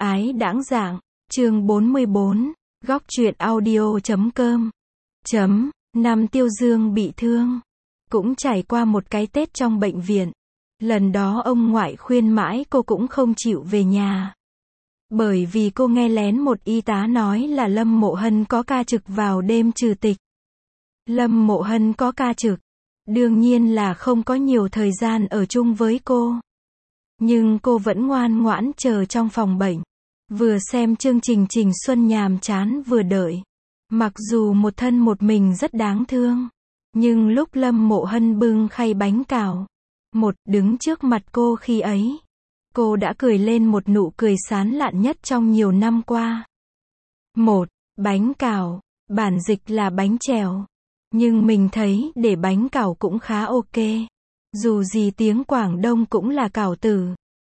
ái đãng dạng, chương 44, góc truyện audio.com. Năm Tiêu Dương bị thương, cũng trải qua một cái Tết trong bệnh viện. Lần đó ông ngoại khuyên mãi cô cũng không chịu về nhà. Bởi vì cô nghe lén một y tá nói là Lâm Mộ Hân có ca trực vào đêm trừ tịch. Lâm Mộ Hân có ca trực, đương nhiên là không có nhiều thời gian ở chung với cô. Nhưng cô vẫn ngoan ngoãn chờ trong phòng bệnh. Vừa xem chương trình Trình Xuân nhàm chán vừa đợi. Mặc dù một thân một mình rất đáng thương. Nhưng lúc Lâm Mộ Hân bưng khay bánh cào, đứng trước mặt cô khi ấy, cô đã cười lên một nụ cười sán lạn nhất trong nhiều năm qua. Bánh cào, bản dịch là bánh chèo. Nhưng mình thấy để bánh cào cũng khá ok. Dù gì tiếng Quảng Đông cũng là cào từ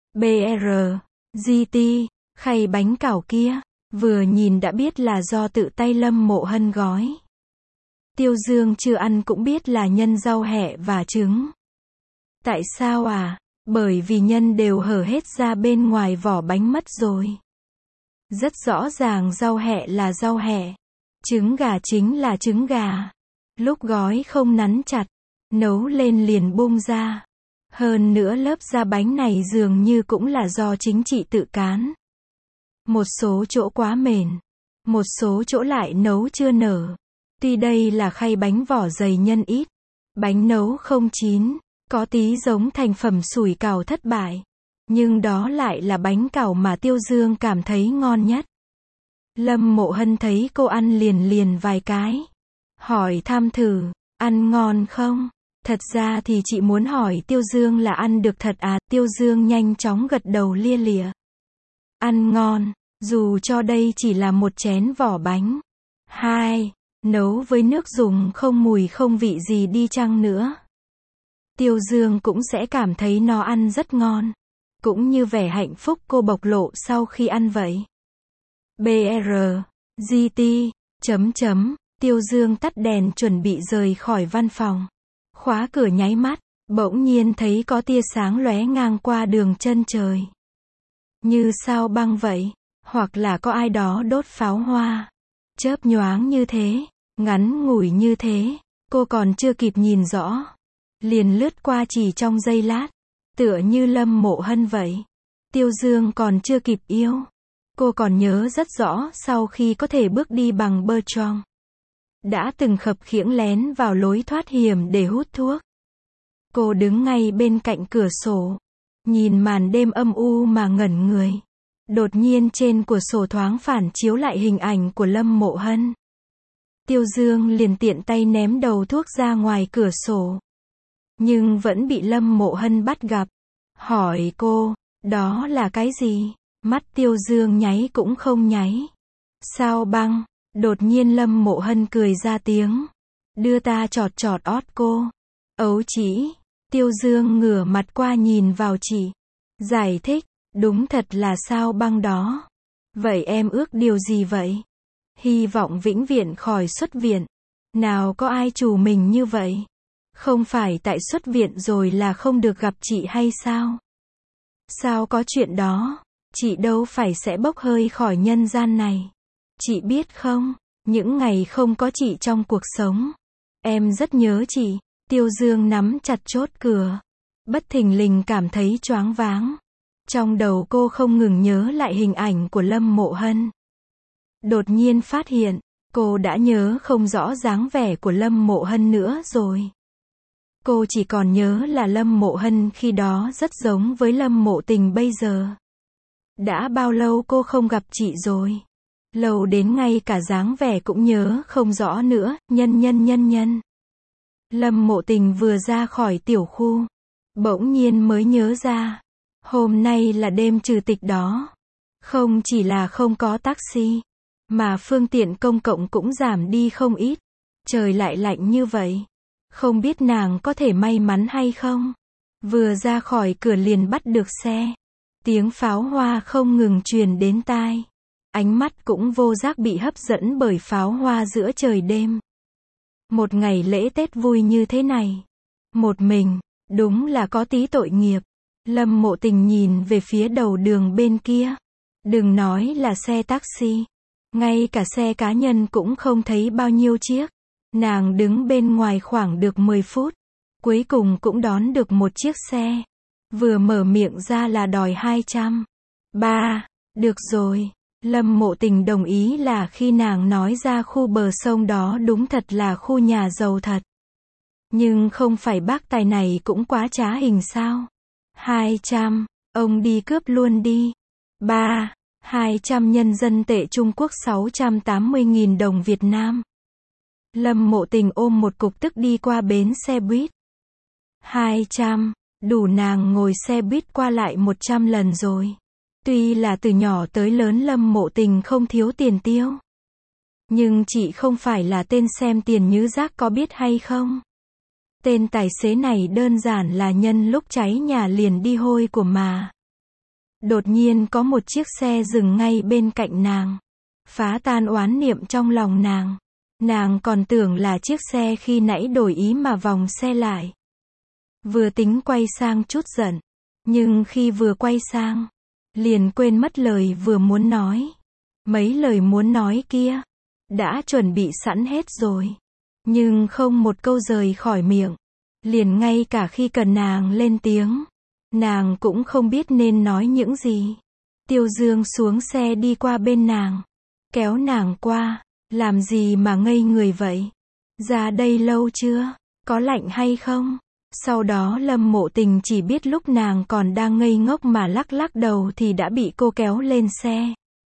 BRGT, khay bánh cào kia, vừa nhìn đã biết là do tự tay Lâm Mộ Hân gói. Tiêu Dương chưa ăn cũng biết là nhân rau hẹ và trứng. Tại sao à? Bởi vì nhân đều hở hết ra bên ngoài vỏ bánh mất rồi. Rất rõ ràng rau hẹ là rau hẹ. Trứng gà chính là trứng gà. Lúc gói không nắn chặt, nấu lên liền bung ra. Hơn nữa lớp da bánh này dường như cũng là do chính chị tự cán. Một số chỗ quá mềm, một số chỗ lại nấu chưa nở. Tuy đây là khay bánh vỏ dày nhân ít, bánh nấu không chín, có tí giống thành phẩm sủi cảo thất bại. Nhưng đó lại là bánh cảo mà Tiêu Dương cảm thấy ngon nhất. Lâm Mộ Hân thấy cô ăn liền vài cái. Hỏi thăm thử, ăn ngon không? Thật ra thì chị muốn hỏi Tiêu Dương là ăn được thật à? Tiêu Dương nhanh chóng gật đầu lia lịa. Ăn ngon, dù cho đây chỉ là một chén vỏ bánh. 2. Nấu với nước dùng không mùi không vị gì đi chăng nữa. Tiêu Dương cũng sẽ cảm thấy nó ăn rất ngon. Cũng như vẻ hạnh phúc cô bộc lộ sau khi ăn vậy. BRGT. Tiêu Dương tắt đèn chuẩn bị rời khỏi văn phòng. Khóa cửa nháy mắt, bỗng nhiên thấy có tia sáng lóe ngang qua đường chân trời. Như sao băng vậy, hoặc là có ai đó đốt pháo hoa. Chớp nhoáng như thế, ngắn ngủi như thế, cô còn chưa kịp nhìn rõ. Liền lướt qua chỉ trong giây lát, tựa như Lâm Mộ Hân vậy. Tiêu Dương còn chưa kịp yêu. Cô còn nhớ rất rõ sau khi có thể bước đi bằng bơ trong. Đã từng khập khiễng lén vào lối thoát hiểm để hút thuốc. Cô đứng ngay bên cạnh cửa sổ, nhìn màn đêm âm u mà ngẩn người. Đột nhiên trên cửa sổ thoáng phản chiếu lại hình ảnh của Lâm Mộ Hân. Tiêu Dương liền tiện tay ném đầu thuốc ra ngoài cửa sổ. Nhưng vẫn bị Lâm Mộ Hân bắt gặp. Hỏi cô, đó là cái gì? Mắt Tiêu Dương nháy cũng không nháy. Sao băng? Đột nhiên Lâm Mộ Hân cười ra tiếng. Đưa ta chọt ót cô. Ấu chỉ. Tiêu Dương ngửa mặt qua nhìn vào chị. Giải thích, đúng thật là sao băng đó. Vậy em ước điều gì vậy? Hy vọng vĩnh viễn khỏi xuất viện. Nào có ai trù mình như vậy? Không phải tại xuất viện rồi là không được gặp chị hay sao? Sao có chuyện đó? Chị đâu phải sẽ bốc hơi khỏi nhân gian này. Chị biết không, những ngày không có chị trong cuộc sống, em rất nhớ chị. Tiêu Dương nắm chặt chốt cửa. Bất thình lình cảm thấy choáng váng. Trong đầu cô không ngừng nhớ lại hình ảnh của Lâm Mộ Hân. Đột nhiên phát hiện, cô đã nhớ không rõ dáng vẻ của Lâm Mộ Hân nữa rồi. Cô chỉ còn nhớ là Lâm Mộ Hân khi đó rất giống với Lâm Mộ Tình bây giờ. Đã bao lâu cô không gặp chị rồi? Lâu đến ngay cả dáng vẻ cũng nhớ không rõ nữa. Nhân. Lâm Mộ Tình vừa ra khỏi tiểu khu, bỗng nhiên mới nhớ ra. Hôm nay là đêm trừ tịch đó. Không chỉ là không có taxi, mà phương tiện công cộng cũng giảm đi không ít. Trời lại lạnh như vậy. Không biết nàng có thể may mắn hay không? Vừa ra khỏi cửa liền bắt được xe. Tiếng pháo hoa không ngừng truyền đến tai. Ánh mắt cũng vô giác bị hấp dẫn bởi pháo hoa giữa trời đêm. Một ngày lễ Tết vui như thế này. Một mình, đúng là có tí tội nghiệp. Lâm Mộ Tình nhìn về phía đầu đường bên kia. Đừng nói là xe taxi. Ngay cả xe cá nhân cũng không thấy bao nhiêu chiếc. Nàng đứng bên ngoài khoảng được 10 phút. Cuối cùng cũng đón được một chiếc xe. Vừa mở miệng ra là đòi 200. Ba, được rồi. Lâm Mộ Tình đồng ý là khi nàng nói ra khu bờ sông đó đúng thật là khu nhà giàu thật. Nhưng không phải bác tài này cũng quá trá hình sao? 200, ông đi cướp luôn đi. 3. 200 nhân dân tệ Trung Quốc 680.000 đồng Việt Nam. Lâm Mộ Tình ôm một cục tức đi qua bến xe buýt. 200, đủ nàng ngồi xe buýt qua lại 100 lần rồi. Tuy là từ nhỏ tới lớn Lâm Mộ Tình không thiếu tiền tiêu. Nhưng chị không phải là tên xem tiền như rác có biết hay không? Tên tài xế này đơn giản là nhân lúc cháy nhà liền đi hôi của mà. Đột nhiên có một chiếc xe dừng ngay bên cạnh nàng. Phá tan oán niệm trong lòng nàng. Nàng còn tưởng là chiếc xe khi nãy đổi ý mà vòng xe lại. Vừa tính quay sang chút giận. Nhưng khi vừa quay sang, liền quên mất lời vừa muốn nói. Mấy lời muốn nói kia, đã chuẩn bị sẵn hết rồi. Nhưng không một câu rời khỏi miệng. Liền ngay cả khi cần nàng lên tiếng, nàng cũng không biết nên nói những gì. Tiêu Dương xuống xe đi qua bên nàng, kéo nàng qua. Làm gì mà ngây người vậy? Ra đây lâu chưa? Có lạnh hay không? Sau đó Lâm Mộ Tình chỉ biết lúc nàng còn đang ngây ngốc mà lắc lắc đầu thì đã bị cô kéo lên xe.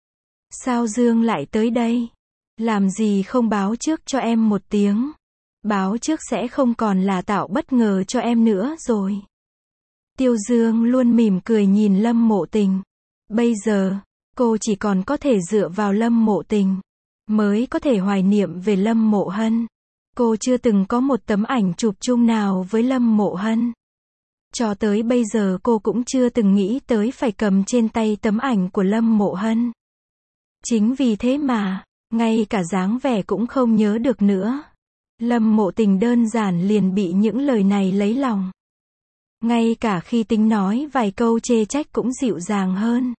Sao Dương lại tới đây? Làm gì không báo trước cho em một tiếng? Báo trước sẽ không còn là tạo bất ngờ cho em nữa rồi. Tiêu Dương luôn mỉm cười nhìn Lâm Mộ Tình. Bây giờ, cô chỉ còn có thể dựa vào Lâm Mộ Tình, mới có thể hoài niệm về Lâm Mộ Hân. Cô chưa từng có một tấm ảnh chụp chung nào với Lâm Mộ Hân. Cho tới bây giờ cô cũng chưa từng nghĩ tới phải cầm trên tay tấm ảnh của Lâm Mộ Hân. Chính vì thế mà, ngay cả dáng vẻ cũng không nhớ được nữa. Lâm Mộ Tình đơn giản liền bị những lời này lấy lòng. Ngay cả khi tính nói vài câu chê trách cũng dịu dàng hơn.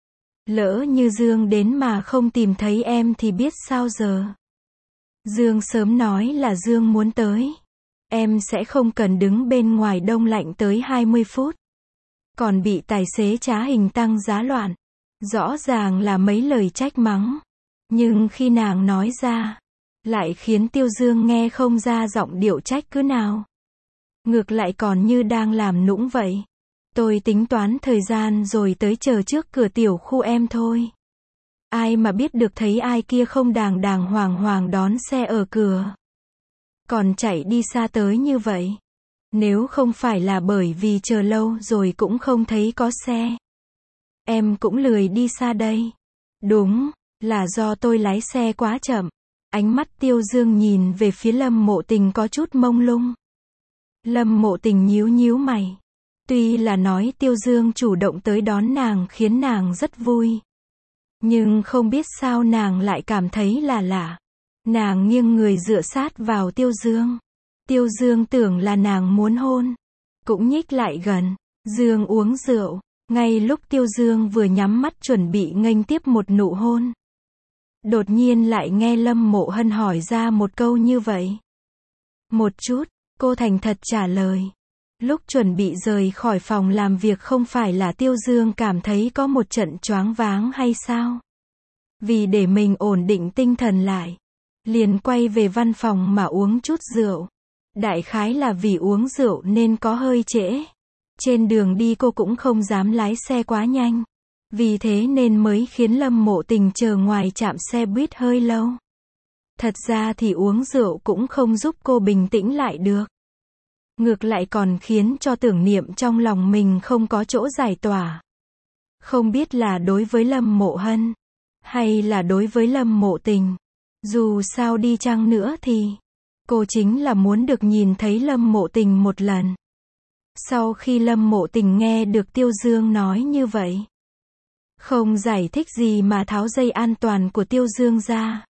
Lỡ như Dương đến mà không tìm thấy em thì biết sao giờ? Dương sớm nói là Dương muốn tới. Em sẽ không cần đứng bên ngoài đông lạnh tới 20 phút. Còn bị tài xế trá hình tăng giá loạn. Rõ ràng là mấy lời trách mắng. Nhưng khi nàng nói ra, lại khiến Tiêu Dương nghe không ra giọng điệu trách cứ nào. Ngược lại còn như đang làm nũng vậy. Tôi tính toán thời gian rồi tới chờ trước cửa tiểu khu em thôi. Ai mà biết được thấy ai kia không đàng đàng hoàng hoàng đón xe ở cửa. Còn chạy đi xa tới như vậy. Nếu không phải là bởi vì chờ lâu rồi cũng không thấy có xe. Em cũng lười đi xa đây. Đúng, là do tôi lái xe quá chậm. Ánh mắt Tiêu Dương nhìn về phía Lâm Mộ Tình có chút mông lung. Lâm Mộ Tình nhíu nhíu mày. Tuy là nói Tiêu Dương chủ động tới đón nàng khiến nàng rất vui. Nhưng không biết sao nàng lại cảm thấy là lạ. Nàng nghiêng người dựa sát vào Tiêu Dương. Tiêu Dương tưởng là nàng muốn hôn. Cũng nhích lại gần. Dương uống rượu. Ngay lúc Tiêu Dương vừa nhắm mắt chuẩn bị nghênh tiếp một nụ hôn. Đột nhiên lại nghe Lâm Mộ Hân hỏi ra một câu như vậy. Một chút, cô thành thật trả lời. Lúc chuẩn bị rời khỏi phòng làm việc không phải là Tiêu Dương cảm thấy có một trận choáng váng hay sao? Vì để mình ổn định tinh thần lại, liền quay về văn phòng mà uống chút rượu. Đại khái là vì uống rượu nên có hơi trễ. Trên đường đi cô cũng không dám lái xe quá nhanh. Vì thế nên mới khiến Lâm Mộ Tình chờ ngoài trạm xe buýt hơi lâu. Thật ra thì uống rượu cũng không giúp cô bình tĩnh lại được. Ngược lại còn khiến cho tưởng niệm trong lòng mình không có chỗ giải tỏa. Không biết là đối với Lâm Mộ Hân, hay là đối với Lâm Mộ Tình. Dù sao đi chăng nữa thì, cô chính là muốn được nhìn thấy Lâm Mộ Tình một lần. Sau khi Lâm Mộ Tình nghe được Tiêu Dương nói như vậy, không giải thích gì mà tháo dây an toàn của Tiêu Dương ra.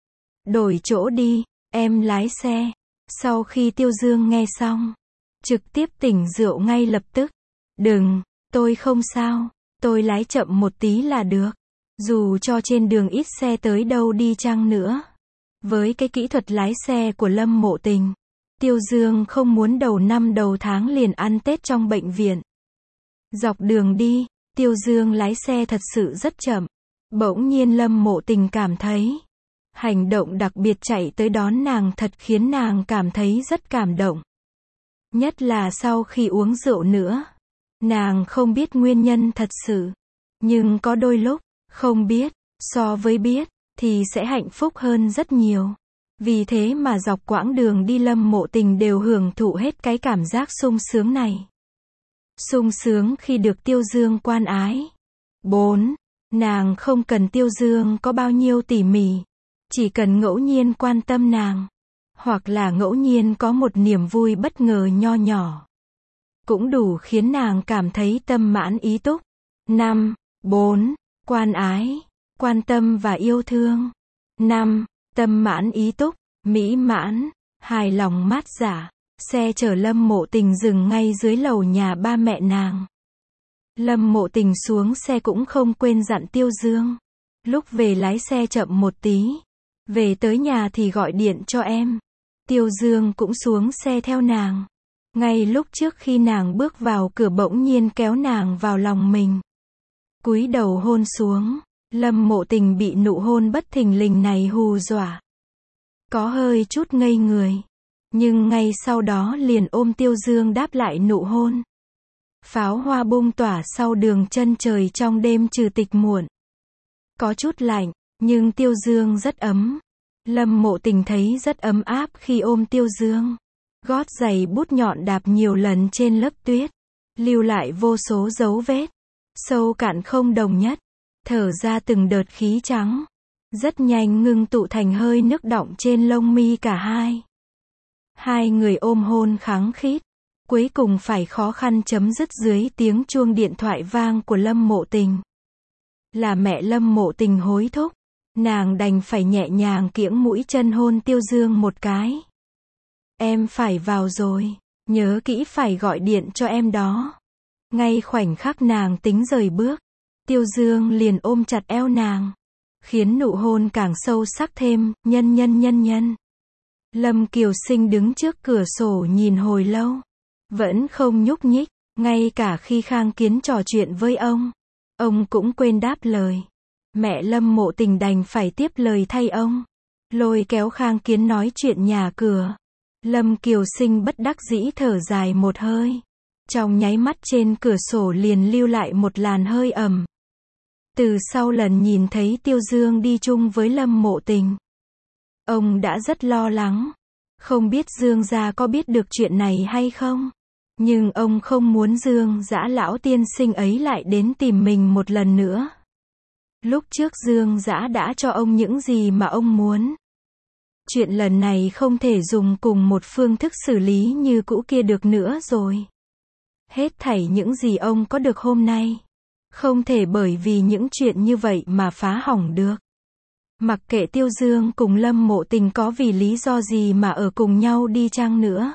Đổi chỗ đi, em lái xe. Sau khi Tiêu Dương nghe xong, trực tiếp tỉnh rượu ngay lập tức. Đừng, tôi không sao, tôi lái chậm một tí là được. Dù cho trên đường ít xe tới đâu đi chăng nữa. Với cái kỹ thuật lái xe của Lâm Mộ Tình, Tiêu Dương không muốn đầu năm đầu tháng liền ăn Tết trong bệnh viện. Dọc đường đi, Tiêu Dương lái xe thật sự rất chậm. Bỗng nhiên Lâm Mộ Tình cảm thấy, hành động đặc biệt chạy tới đón nàng thật khiến nàng cảm thấy rất cảm động. Nhất là sau khi uống rượu nữa. Nàng không biết nguyên nhân thật sự. Nhưng có đôi lúc, không biết, so với biết, thì sẽ hạnh phúc hơn rất nhiều. Vì thế mà dọc quãng đường đi Lâm Mộ Tình đều hưởng thụ hết cái cảm giác sung sướng này. Sung sướng khi được Tiêu Dương quan ái. 4. Nàng không cần Tiêu Dương có bao nhiêu tỉ mỉ. Chỉ cần ngẫu nhiên quan tâm nàng. Hoặc là ngẫu nhiên có một niềm vui bất ngờ nho nhỏ. Cũng đủ khiến nàng cảm thấy tâm mãn ý túc. 5. 4. Quan ái, quan tâm và yêu thương. 5. Tâm mãn ý túc, mỹ mãn, hài lòng mát dạ. Xe chở Lâm Mộ Tình dừng ngay dưới lầu nhà ba mẹ nàng. Lâm Mộ Tình xuống xe cũng không quên dặn Tiêu Dương. Lúc về lái xe chậm một tí. Về tới nhà thì gọi điện cho em. Tiêu Dương cũng xuống xe theo nàng. Ngay lúc trước khi nàng bước vào cửa bỗng nhiên kéo nàng vào lòng mình. Cúi đầu hôn xuống. Lâm Mộ Tình bị nụ hôn bất thình lình này hù dọa. Có hơi chút ngây người. Nhưng ngay sau đó liền ôm Tiêu Dương đáp lại nụ hôn. Pháo hoa bung tỏa sau đường chân trời trong đêm trừ tịch muộn. Có chút lạnh, nhưng Tiêu Dương rất ấm. Lâm Mộ Tình thấy rất ấm áp khi ôm Tiêu Dương. Gót giày bút nhọn đạp nhiều lần trên lớp tuyết. Lưu lại vô số dấu vết. Sâu cạn không đồng nhất. Thở ra từng đợt khí trắng. Rất nhanh ngưng tụ thành hơi nước đọng trên lông mi cả hai. Hai người ôm hôn khăng khít. Cuối cùng phải khó khăn chấm dứt dưới tiếng chuông điện thoại vang của Lâm Mộ Tình. Là mẹ Lâm Mộ Tình hối thúc. Nàng đành phải nhẹ nhàng kiễng mũi chân hôn Tiêu Dương một cái. Em phải vào rồi. Nhớ kỹ phải gọi điện cho em đó. Ngay khoảnh khắc nàng tính rời bước. Tiêu Dương liền ôm chặt eo nàng. Khiến nụ hôn càng sâu sắc thêm, nhân. Lâm Kiều Sinh đứng trước cửa sổ nhìn hồi lâu. Vẫn không nhúc nhích, ngay cả khi Khang Kiến trò chuyện với ông cũng quên đáp lời. Mẹ Lâm Mộ Tình đành phải tiếp lời thay ông. Lôi kéo Khang Kiến nói chuyện nhà cửa. Lâm Kiều Sinh bất đắc dĩ thở dài một hơi. Trong nháy mắt trên cửa sổ liền lưu lại một làn hơi ẩm. Từ sau lần nhìn thấy Tiêu Dương đi chung với Lâm Mộ Tình, ông đã rất lo lắng. Không biết Dương gia có biết được chuyện này hay không? Nhưng ông không muốn Dương Dã lão tiên sinh ấy lại đến tìm mình một lần nữa. Lúc trước Dương Dã đã cho ông những gì mà ông muốn. Chuyện lần này không thể dùng cùng một phương thức xử lý như cũ kia được nữa rồi. Hết thảy những gì ông có được hôm nay, không thể bởi vì những chuyện như vậy mà phá hỏng được. Mặc kệ Tiêu Dương cùng Lâm Mộ Tình có vì lý do gì mà ở cùng nhau đi chăng nữa,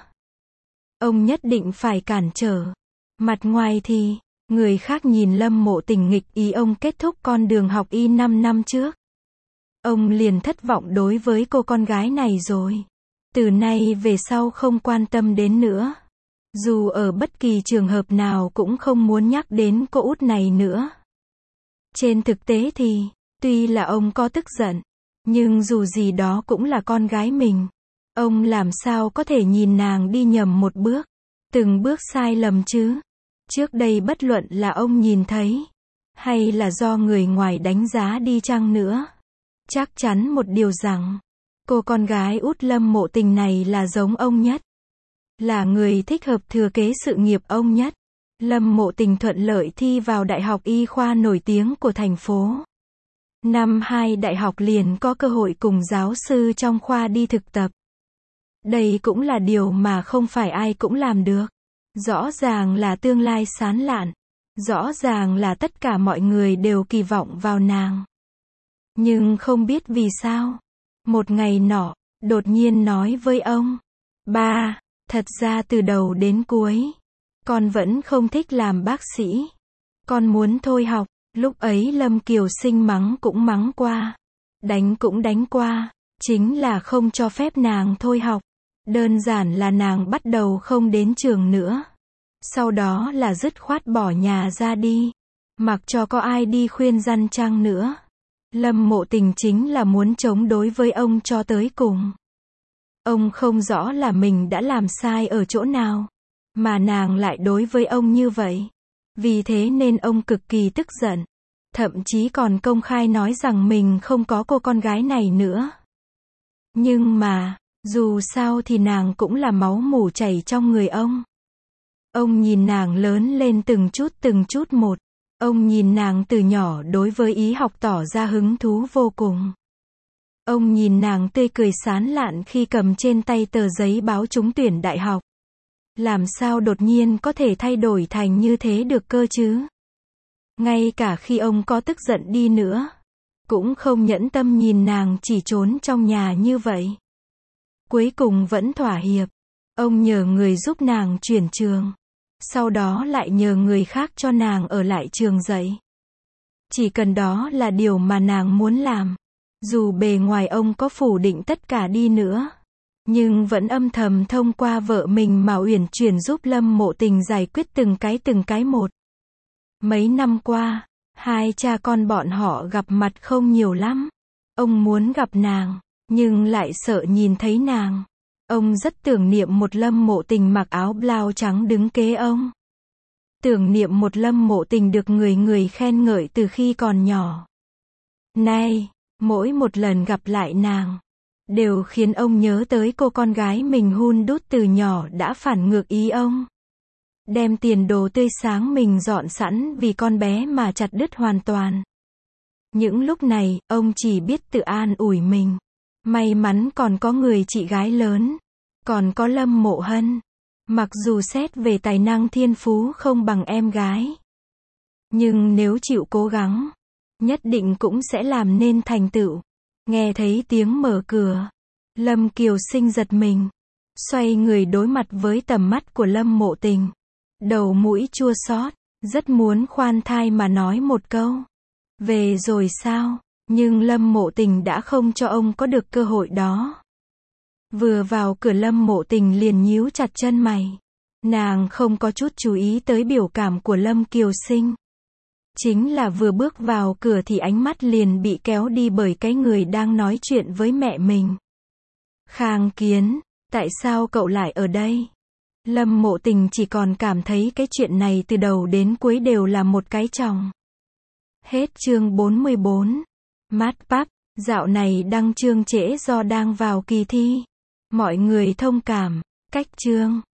ông nhất định phải cản trở. Mặt ngoài thì, người khác nhìn Lâm Mộ Tình nghịch ý ông kết thúc con đường học y 5 năm trước. Ông liền thất vọng đối với cô con gái này rồi. Từ nay về sau không quan tâm đến nữa. Dù ở bất kỳ trường hợp nào cũng không muốn nhắc đến cô út này nữa. Trên thực tế thì, tuy là ông có tức giận, nhưng dù gì đó cũng là con gái mình. Ông làm sao có thể nhìn nàng đi nhầm một bước, từng bước sai lầm chứ. Trước đây bất luận là ông nhìn thấy, hay là do người ngoài đánh giá đi chăng nữa, chắc chắn một điều rằng, cô con gái út Lâm Mộ Tình này là giống ông nhất. Là người thích hợp thừa kế sự nghiệp ông nhất. Lâm Mộ Tình thuận lợi thi vào đại học y khoa nổi tiếng của thành phố. Năm 2 đại học liền có cơ hội cùng giáo sư trong khoa đi thực tập. Đây cũng là điều mà không phải ai cũng làm được. Rõ ràng là tương lai sáng lạn. Rõ ràng là tất cả mọi người đều kỳ vọng vào nàng. Nhưng không biết vì sao. Một ngày nọ, đột nhiên nói với ông. Ba, thật ra từ đầu đến cuối, con vẫn không thích làm bác sĩ. Con muốn thôi học. Lúc ấy Lâm Kiều Sinh mắng cũng mắng qua, đánh cũng đánh qua, chính là không cho phép nàng thôi học. Đơn giản là nàng bắt đầu không đến trường nữa. Sau đó là dứt khoát bỏ nhà ra đi, mặc cho có ai đi khuyên răn chăng nữa. Lâm Mộ Tình chính là muốn chống đối với ông cho tới cùng. Ông không rõ là mình đã làm sai ở chỗ nào, mà nàng lại đối với ông như vậy. Vì thế nên ông cực kỳ tức giận, thậm chí còn công khai nói rằng mình không có cô con gái này nữa. Nhưng mà, dù sao thì nàng cũng là máu mủ chảy trong người ông. Ông nhìn nàng lớn lên từng chút một. Ông nhìn nàng từ nhỏ đối với y học tỏ ra hứng thú vô cùng. Ông nhìn nàng tươi cười sán lạn khi cầm trên tay tờ giấy báo trúng tuyển đại học. Làm sao đột nhiên có thể thay đổi thành như thế được cơ chứ? Ngay cả khi ông có tức giận đi nữa, cũng không nhẫn tâm nhìn nàng chỉ trốn trong nhà như vậy. Cuối cùng vẫn thỏa hiệp. Ông nhờ người giúp nàng chuyển trường. Sau đó lại nhờ người khác cho nàng ở lại trường dạy. Chỉ cần đó là điều mà nàng muốn làm. Dù bề ngoài ông có phủ định tất cả đi nữa, nhưng vẫn âm thầm thông qua vợ mình mà uyển chuyển giúp Lâm Mộ Tình giải quyết từng cái một. Mấy năm qua, hai cha con bọn họ gặp mặt không nhiều lắm. Ông muốn gặp nàng, nhưng lại sợ nhìn thấy nàng. Ông rất tưởng niệm một Lâm Mộ Tình mặc áo blau trắng đứng kế ông. Tưởng niệm một Lâm Mộ Tình được người khen ngợi từ khi còn nhỏ. Nay, mỗi một lần gặp lại nàng, đều khiến ông nhớ tới cô con gái mình hun đút từ nhỏ đã phản ngược ý ông. Đem tiền đồ tươi sáng mình dọn sẵn vì con bé mà chặt đứt hoàn toàn. Những lúc này, ông chỉ biết tự an ủi mình. May mắn còn có người chị gái lớn, còn có Lâm Mộ Hân. Mặc dù xét về tài năng thiên phú không bằng em gái, nhưng nếu chịu cố gắng, nhất định cũng sẽ làm nên thành tựu. Nghe thấy tiếng mở cửa, Lâm Kiều Sinh giật mình, xoay người đối mặt với tầm mắt của Lâm Mộ Tình. Đầu mũi chua xót, rất muốn khoan thai mà nói một câu. Về rồi sao? Nhưng Lâm Mộ Tình đã không cho ông có được cơ hội đó. Vừa vào cửa Lâm Mộ Tình liền nhíu chặt chân mày. Nàng không có chút chú ý tới biểu cảm của Lâm Kiều Sinh. Chính là vừa bước vào cửa thì ánh mắt liền bị kéo đi bởi cái người đang nói chuyện với mẹ mình. Khang Kiến, tại sao cậu lại ở đây? Lâm Mộ Tình chỉ còn cảm thấy cái chuyện này từ đầu đến cuối đều là một cái chòng. Hết chương 44. Mát Pắp, dạo này đăng chương trễ do đang vào kỳ thi. Mọi người thông cảm, cách chương.